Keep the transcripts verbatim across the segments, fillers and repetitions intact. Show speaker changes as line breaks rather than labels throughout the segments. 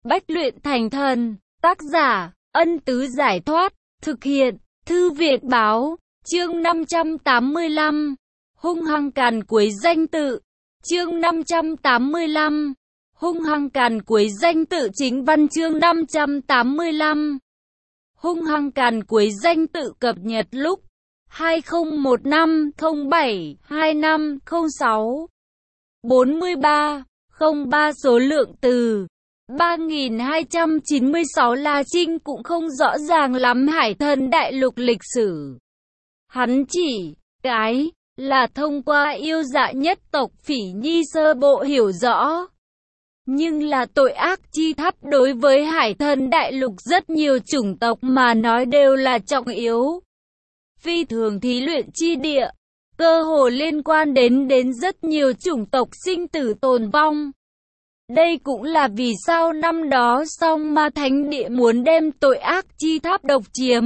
Bách luyện thành thần. Tác giả, Ân Tứ Giải Thoát. Thực hiện, Thư Việt Báo. Chương năm trăm tám mươi lăm. Hung hăng càn quấy danh tự. Chương năm trăm tám mươi lăm. Hung hăng càn quấy danh tự. Chính văn chương năm trăm tám mươi lăm. Hung hăng càn quấy danh tự cập nhật lúc hai không một năm không bảy hai năm không sáu. bốn mươi ba không ba số lượng từ ba nghìn hai trăm chín mươi sáu. La Trinh cũng không rõ ràng lắm Hải Thần Đại Lục lịch sử. Hắn chỉ cái là thông qua Yêu Dạ nhất tộc Phỉ Nhi sơ bộ hiểu rõ. Nhưng là tội ác chi tháp đối với Hải Thần Đại Lục rất nhiều chủng tộc mà nói đều là trọng yếu. Phi thường thí luyện chi địa, cơ hồ liên quan đến đến rất nhiều chủng tộc sinh tử tồn vong. Đây cũng là vì sao năm đó Song Ma Thánh Địa muốn đem tội ác chi tháp độc chiếm.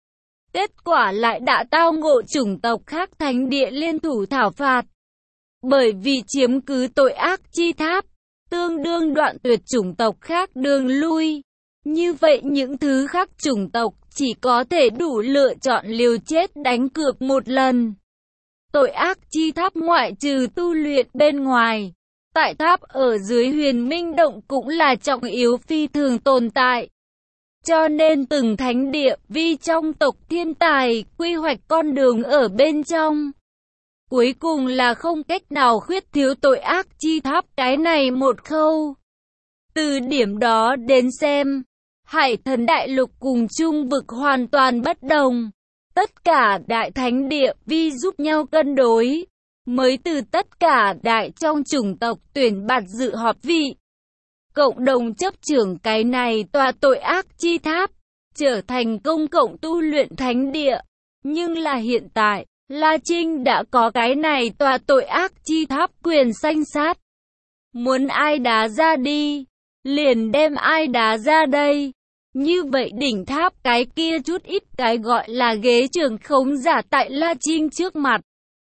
Kết quả lại đã tao ngộ chủng tộc khác thánh địa liên thủ thảo phạt. Bởi vì chiếm cứ tội ác chi tháp, tương đương đoạn tuyệt chủng tộc khác đường lui. Như vậy những thứ khác chủng tộc chỉ có thể đủ lựa chọn liều chết đánh cược một lần. Tội ác chi tháp ngoại trừ tu luyện bên ngoài, tại tháp ở dưới Huyền Minh Động cũng là trọng yếu phi thường tồn tại. Cho nên từng thánh địa vi trong tộc thiên tài quy hoạch con đường ở bên trong. Cuối cùng là không cách nào khuyết thiếu tội ác chi tháp cái này một khâu. Từ điểm đó đến xem, Hải Thần Đại Lục cùng Trung vực hoàn toàn bất đồng. Tất cả đại thánh địa vi giúp nhau cân đối, mới từ tất cả đại trong chủng tộc tuyển bạt dự họp vị. Cộng đồng chấp trưởng cái này tòa tội ác chi tháp, trở thành công cộng tu luyện thánh địa. Nhưng là hiện tại, La Trinh đã có cái này tòa tội ác chi tháp quyền sanh sát. Muốn ai đá ra đi, liền đem ai đá ra đây. Như vậy đỉnh tháp cái kia chút ít cái gọi là ghế trưởng khống giả tại La Trinh trước mặt.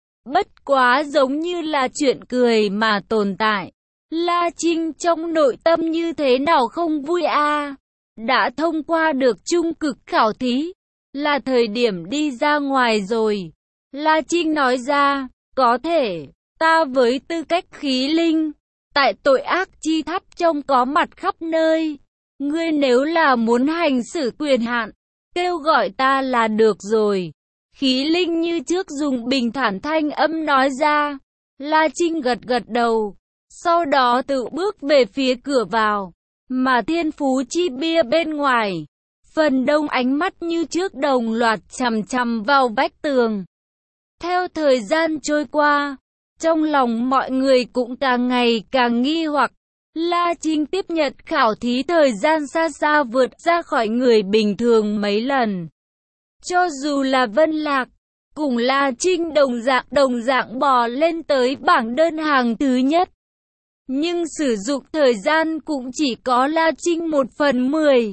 Bất quá giống như là chuyện cười mà tồn tại. La Trinh trong nội tâm như thế nào không vui a à? Đã thông qua được trung cực khảo thí, là thời điểm đi ra ngoài rồi. La Trinh nói ra, có thể, ta với tư cách khí linh, tại tội ác chi tháp trông có mặt khắp nơi. Ngươi nếu là muốn hành xử quyền hạn, kêu gọi ta là được rồi. Khí linh như trước dùng bình thản thanh âm nói ra. La Trinh gật gật đầu, sau đó tự bước về phía cửa vào. Mà Thiên Phú Chi Bia bên ngoài, phần đông ánh mắt như trước đồng loạt chằm chằm vào vách tường. Theo thời gian trôi qua, trong lòng mọi người cũng càng ngày càng nghi hoặc. La Trinh tiếp nhận khảo thí thời gian xa xa vượt ra khỏi người bình thường mấy lần. Cho dù là Vân Lạc, cùng La Trinh đồng dạng đồng dạng bò lên tới bảng đơn hàng thứ nhất. Nhưng sử dụng thời gian cũng chỉ có La Trinh một phần mười.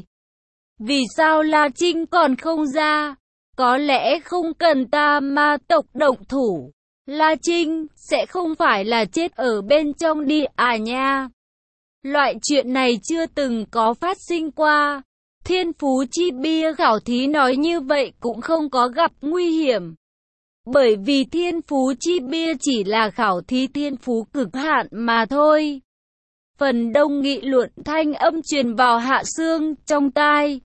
Vì sao La Trinh còn không ra? Có lẽ không cần ta ma tộc động thủ, La Trinh sẽ không phải là chết ở bên trong đi à nha. Loại chuyện này chưa từng có phát sinh qua. Thiên Phú Chi Bia khảo thí nói như vậy cũng không có gặp nguy hiểm. Bởi vì Thiên Phú Chi Bia chỉ là khảo thí thiên phú cực hạn mà thôi. Phần đông nghị luận thanh âm truyền vào Hạ Sương trong tai,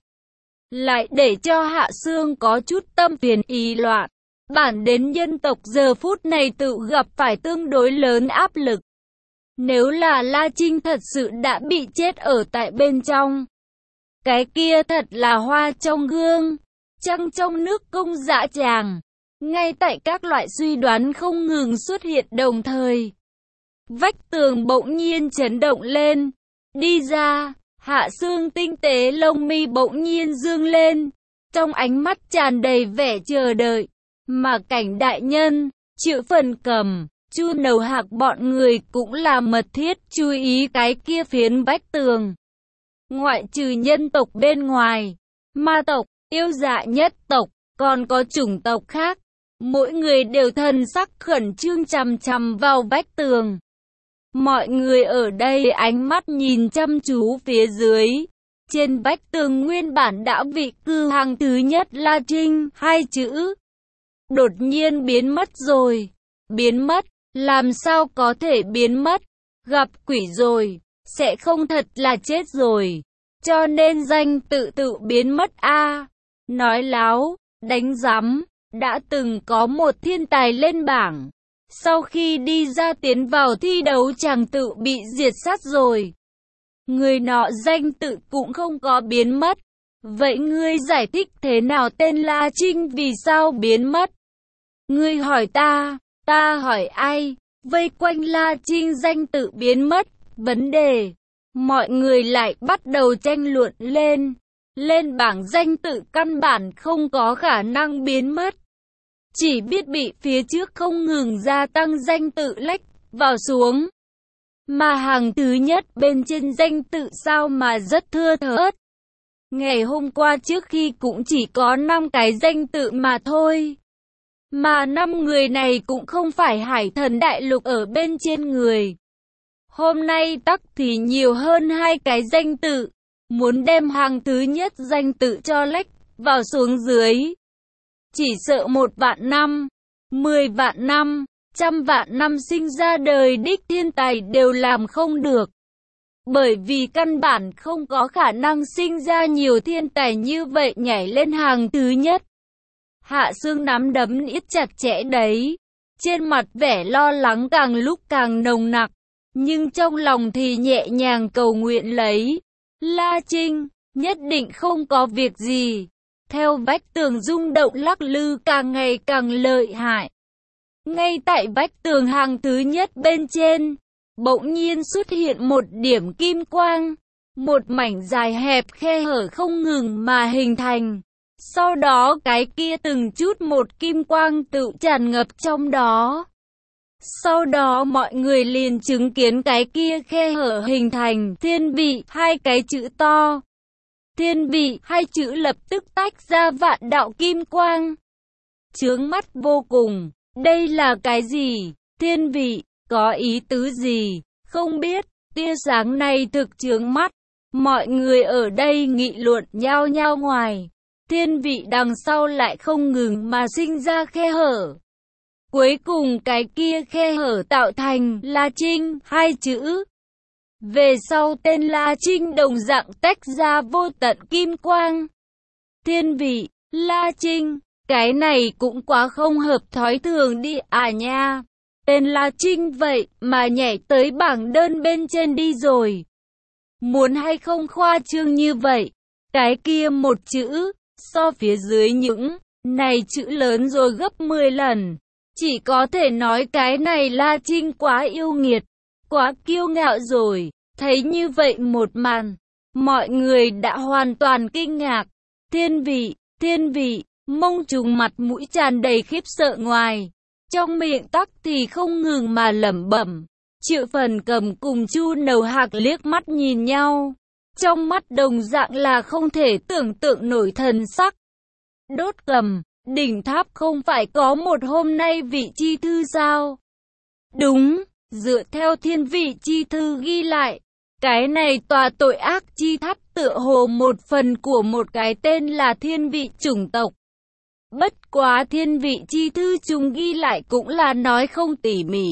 lại để cho Hạ Sương có chút tâm phiền ý loạn. Bản đến nhân tộc giờ phút này tự gặp phải tương đối lớn áp lực. Nếu là La Trinh thật sự đã bị chết ở tại bên trong, cái kia thật là hoa trong gương, trăng trong nước công dã tràng. Ngay tại các loại suy đoán không ngừng xuất hiện đồng thời, vách tường bỗng nhiên chấn động lên. Đi ra, Hạ Sương tinh tế lông mi bỗng nhiên dương lên, trong ánh mắt tràn đầy vẻ chờ đợi. Mà Cảnh đại nhân, Triệu Phần Cầm, Chu Nầu Hạc bọn người cũng là mật thiết chú ý cái kia phiến vách tường. Ngoại trừ nhân tộc bên ngoài, ma tộc, yêu dạ nhất tộc, còn có chủng tộc khác, mỗi người đều thần sắc khẩn trương chằm chằm vào vách tường. Mọi người ở đây ánh mắt nhìn chăm chú phía dưới. Trên vách tường nguyên bản đã vị cư hàng thứ nhất La Trinh, hai chữ. Đột nhiên biến mất rồi. Biến mất, làm sao có thể biến mất? Gặp quỷ rồi, sẽ không thật là chết rồi. Cho nên danh tự tự biến mất a à. Nói láo, đánh rắm, đã từng có một thiên tài lên bảng. Sau khi đi ra tiến vào thi đấu chàng tự bị diệt sát rồi. Người nọ danh tự cũng không có biến mất. Vậy ngươi giải thích thế nào tên La Trinh vì sao biến mất? Ngươi hỏi ta, ta hỏi ai? Vây quanh La Trinh danh tự biến mất, vấn đề. Mọi người lại bắt đầu tranh luận lên. Lên bảng danh tự căn bản không có khả năng biến mất. Chỉ biết bị phía trước không ngừng gia tăng danh tự lách vào xuống. Mà hàng thứ nhất bên trên danh tự sao mà rất thưa thớt. Ngày hôm qua trước khi cũng chỉ có năm cái danh tự mà thôi. Mà năm người này cũng không phải hải thần đại lục ở bên trên người. Hôm nay tắc thì nhiều hơn hai cái danh tự. Muốn đem hàng thứ nhất danh tự cho lách vào xuống dưới. Chỉ sợ một vạn năm, mười vạn năm, trăm vạn năm sinh ra đời đích thiên tài đều làm không được. Bởi vì căn bản không có khả năng sinh ra nhiều thiên tài như vậy nhảy lên hàng thứ nhất. Hạ Sương nắm đấm niết chặt chẽ đấy. Trên mặt vẻ lo lắng càng lúc càng nồng nặc. Nhưng trong lòng thì nhẹ nhàng cầu nguyện lấy. La Trinh, nhất định không có việc gì. Theo vách tường rung động lắc lư càng ngày càng lợi hại. Ngay tại vách tường hàng thứ nhất bên trên, bỗng nhiên xuất hiện một điểm kim quang. Một mảnh dài hẹp khe hở không ngừng mà hình thành. Sau đó cái kia từng chút một kim quang tự tràn ngập trong đó. Sau đó mọi người liền chứng kiến cái kia khe hở hình thành thiên vị hai cái chữ to. Thiên vị hai chữ lập tức tách ra vạn đạo kim quang. Chướng mắt vô cùng. Đây là cái gì? Thiên vị, có ý tứ gì? Không biết, tia sáng này thực chướng mắt. Mọi người ở đây nghị luận nhao nhao ngoài. Thiên vị đằng sau lại không ngừng mà sinh ra khe hở. Cuối cùng cái kia khe hở tạo thành La Trinh, hai chữ. Về sau tên La Trinh đồng dạng tách ra vô tận kim quang. Thiên vị, La Trinh, cái này cũng quá không hợp thói thường đi à nha. Tên La Trinh vậy mà nhảy tới bảng đơn bên trên đi rồi. Muốn hay không khoa trương như vậy. Cái kia một chữ, so phía dưới những này chữ lớn rồi gấp mười lần. Chỉ có thể nói cái này La Trinh quá yêu nghiệt, quá kiêu ngạo rồi. Thấy như vậy một màn, mọi người đã hoàn toàn kinh ngạc. Thiên vị, thiên vị, mông trùng mặt mũi tràn đầy khiếp sợ ngoài. Trong miệng tắc thì không ngừng mà lẩm bẩm. Triệu Phần Cầm cùng Chu Nầu Hạc liếc mắt nhìn nhau. Trong mắt đồng dạng là không thể tưởng tượng nổi thần sắc. Đốt Cầm, đỉnh tháp không phải có một hôm nay vị chi thư sao? Đúng, dựa theo thiên vị chi thư ghi lại. Cái này tòa tội ác chi tháp tựa hồ một phần của một cái tên là thiên vị chủng tộc. Bất quá thiên vị chi thư chúng ghi lại cũng là nói không tỉ mỉ.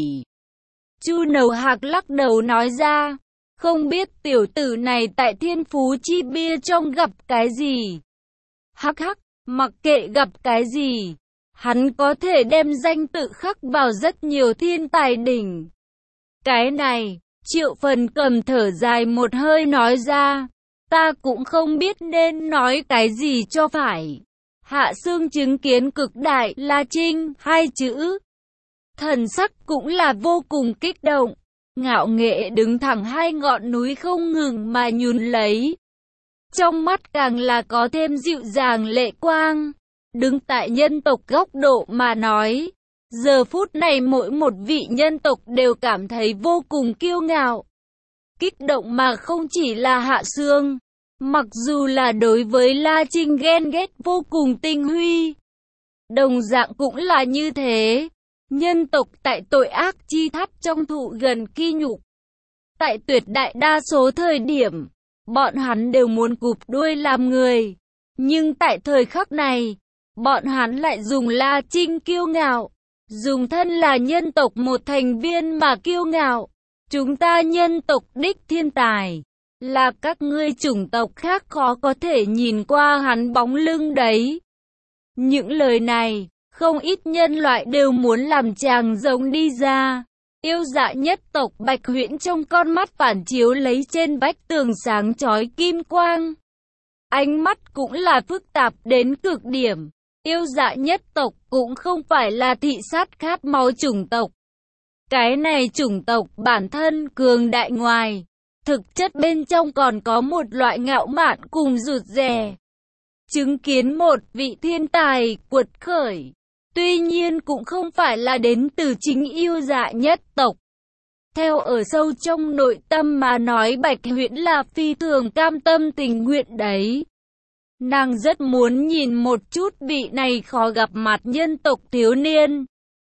Chu Nầu Hạc lắc đầu nói ra, không biết tiểu tử này tại thiên phú chi bia trong gặp cái gì. Hắc hắc, mặc kệ gặp cái gì, hắn có thể đem danh tự khắc vào rất nhiều thiên tài đỉnh. Cái này, Triệu Phần Cầm thở dài một hơi nói ra, ta cũng không biết nên nói cái gì cho phải. Hạ Sương chứng kiến cực đại La Trinh, hai chữ. Thần sắc cũng là vô cùng kích động, ngạo nghệ đứng thẳng hai ngọn núi không ngừng mà nhún lấy. Trong mắt càng là có thêm dịu dàng lệ quang. Đứng tại nhân tộc góc độ mà nói, giờ phút này mỗi một vị nhân tộc đều cảm thấy vô cùng kiêu ngạo. Kích động mà không chỉ là Hạ Sương, mặc dù là đối với La Trinh ghen ghét vô cùng tinh huy. Đồng dạng cũng là như thế. Nhân tộc tại tội ác chi tháp trong thụ gần khi nhục, Tại tuyệt đại đa số thời điểm, bọn hắn đều muốn cụp đuôi làm người. Nhưng tại thời khắc này, bọn hắn lại dùng La Trinh kiêu ngạo, dùng thân là nhân tộc một thành viên mà kiêu ngạo. Chúng ta nhân tộc đích thiên tài, là các ngươi chủng tộc khác khó có thể nhìn qua hắn bóng lưng đấy. Những lời này, không ít nhân loại đều muốn làm chàng giống đi ra. Yêu dạ nhất tộc Bạch Huyễn trong con mắt phản chiếu lấy trên vách tường sáng chói kim quang. Ánh mắt cũng là phức tạp đến cực điểm. Yêu dạ nhất tộc cũng không phải là thị sát khát máu chủng tộc. Cái này chủng tộc bản thân cường đại ngoài, thực chất bên trong còn có một loại ngạo mạn cùng rụt rè. Chứng kiến một vị thiên tài quật khởi, tuy nhiên cũng không phải là đến từ chính yêu dạ nhất tộc. Theo ở sâu trong nội tâm mà nói, Bạch Huyễn là phi thường cam tâm tình nguyện đấy. Nàng rất muốn nhìn một chút vị này khó gặp mặt nhân tộc thiếu niên.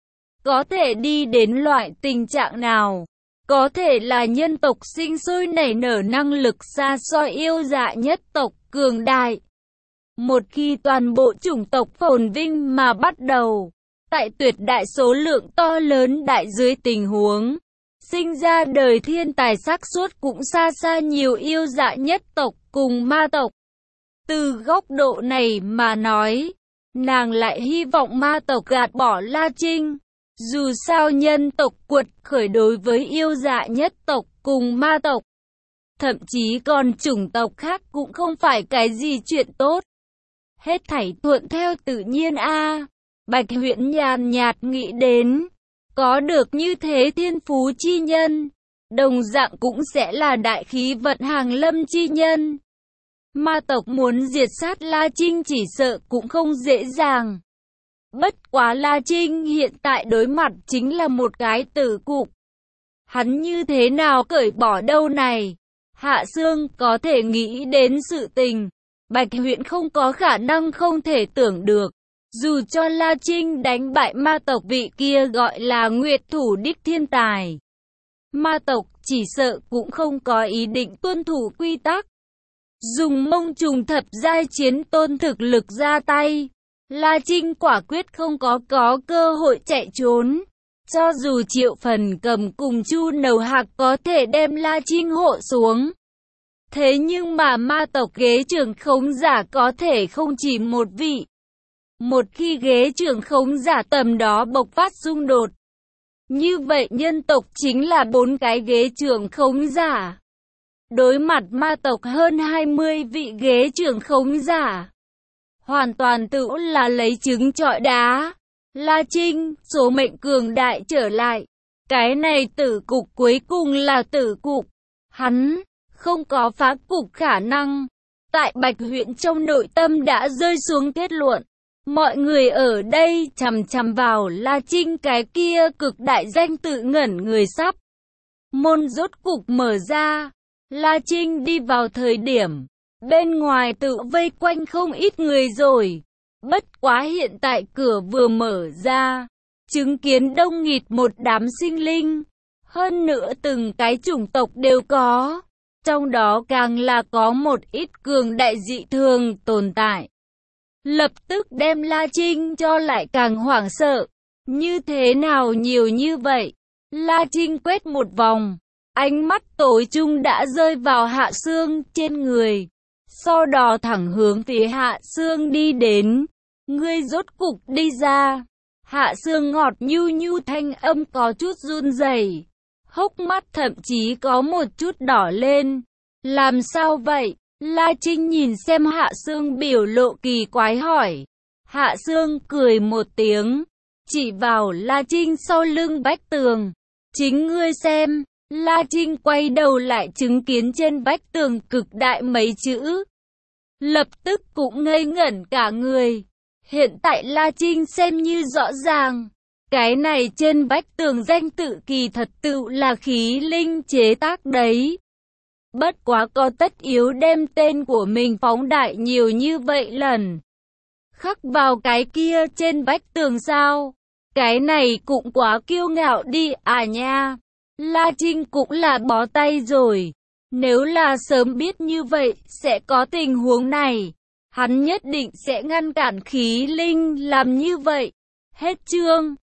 Có thể đi đến loại tình trạng nào? Có thể là nhân tộc sinh sôi nảy nở năng lực xa xôi yêu dạ nhất tộc cường đại. Một khi toàn bộ chủng tộc phồn vinh mà bắt đầu, tại tuyệt đại số lượng to lớn đại dưới tình huống, sinh ra đời thiên tài xác suất cũng xa xa nhiều yêu dạ nhất tộc cùng ma tộc. Từ góc độ này mà nói, nàng lại hy vọng ma tộc gạt bỏ La Trinh. Dù sao nhân tộc quật khởi đối với yêu dạ nhất tộc cùng ma tộc, thậm chí còn chủng tộc khác cũng không phải cái gì chuyện tốt. Hết thảy thuận theo tự nhiên a. À. Bạch Huyễn nhàn nhạt nghĩ đến, có được như thế thiên phú chi nhân, đồng dạng cũng sẽ là đại khí vận hàng lâm chi nhân. Ma tộc muốn diệt sát La Trinh chỉ sợ cũng không dễ dàng. Bất quá La Trinh hiện tại đối mặt chính là một cái tử cục. Hắn như thế nào cởi bỏ đâu này? Hạ Sương có thể nghĩ đến sự tình. Bạch Huyễn không có khả năng không thể tưởng được. Dù cho La Trinh đánh bại ma tộc vị kia gọi là Nguyệt Thủ đích thiên tài, ma tộc chỉ sợ cũng không có ý định tuân thủ quy tắc. Dùng mông trùng thập giai chiến tôn thực lực ra tay, La Trinh quả quyết không có có cơ hội chạy trốn. Cho dù Triệu Phần Cầm cùng Chu Nầu Hạc có thể đem La Trinh hộ xuống, thế nhưng mà ma tộc ghế trưởng khống giả có thể không chỉ một vị. Một khi ghế trưởng khống giả tầm đó bộc phát xung đột, như vậy nhân tộc chính là bốn cái ghế trưởng khống giả. Đối mặt ma tộc hơn hai mươi vị ghế trưởng khống giả, hoàn toàn tự là lấy trứng trọi đá. La Trinh, số mệnh cường đại trở lại. Cái này tử cục cuối cùng là tử cục. Hắn không có phá cục khả năng. Tại Bạch Huyễn trong nội tâm đã rơi xuống kết luận. Mọi người ở đây chằm chằm vào La Trinh cái kia cực đại danh tự ngẩn người sắp. Môn rốt cục mở ra. La Trinh đi vào thời điểm, bên ngoài tự vây quanh không ít người rồi. Bất quá hiện tại cửa vừa mở ra, chứng kiến đông nghịt một đám sinh linh. Hơn nữa từng cái chủng tộc đều có. Trong đó càng là có một ít cường đại dị thường tồn tại. Lập tức đem La Trinh cho lại càng hoảng sợ. Như thế nào nhiều như vậy? La Trinh quét một vòng. Ánh mắt tối trung đã rơi vào Hạ Sương trên người. Sau đó thẳng hướng phía Hạ Sương đi đến. Ngươi rốt cục đi ra. Hạ Sương ngọt nhu nhu thanh âm có chút run rẩy, hốc mắt thậm chí có một chút đỏ lên. Làm sao vậy? La Trinh nhìn xem Hạ Sương biểu lộ kỳ quái hỏi. Hạ Sương cười một tiếng, chỉ vào La Trinh sau lưng vách tường. Chính ngươi xem. La Trinh quay đầu lại chứng kiến trên vách tường cực đại mấy chữ. Lập tức cũng ngây ngẩn cả người. Hiện tại La Trinh xem như rõ ràng. Cái này trên vách tường danh tự kỳ thật tự là khí linh chế tác đấy. Bất quá có tất yếu đem tên của mình phóng đại nhiều như vậy lần. Khắc vào cái kia trên vách tường sao? Cái này cũng quá kiêu ngạo đi à nha. La Trinh cũng là bó tay rồi. Nếu là sớm biết như vậy sẽ có tình huống này, hắn nhất định sẽ ngăn cản Khí Linh làm như vậy. Hết chương.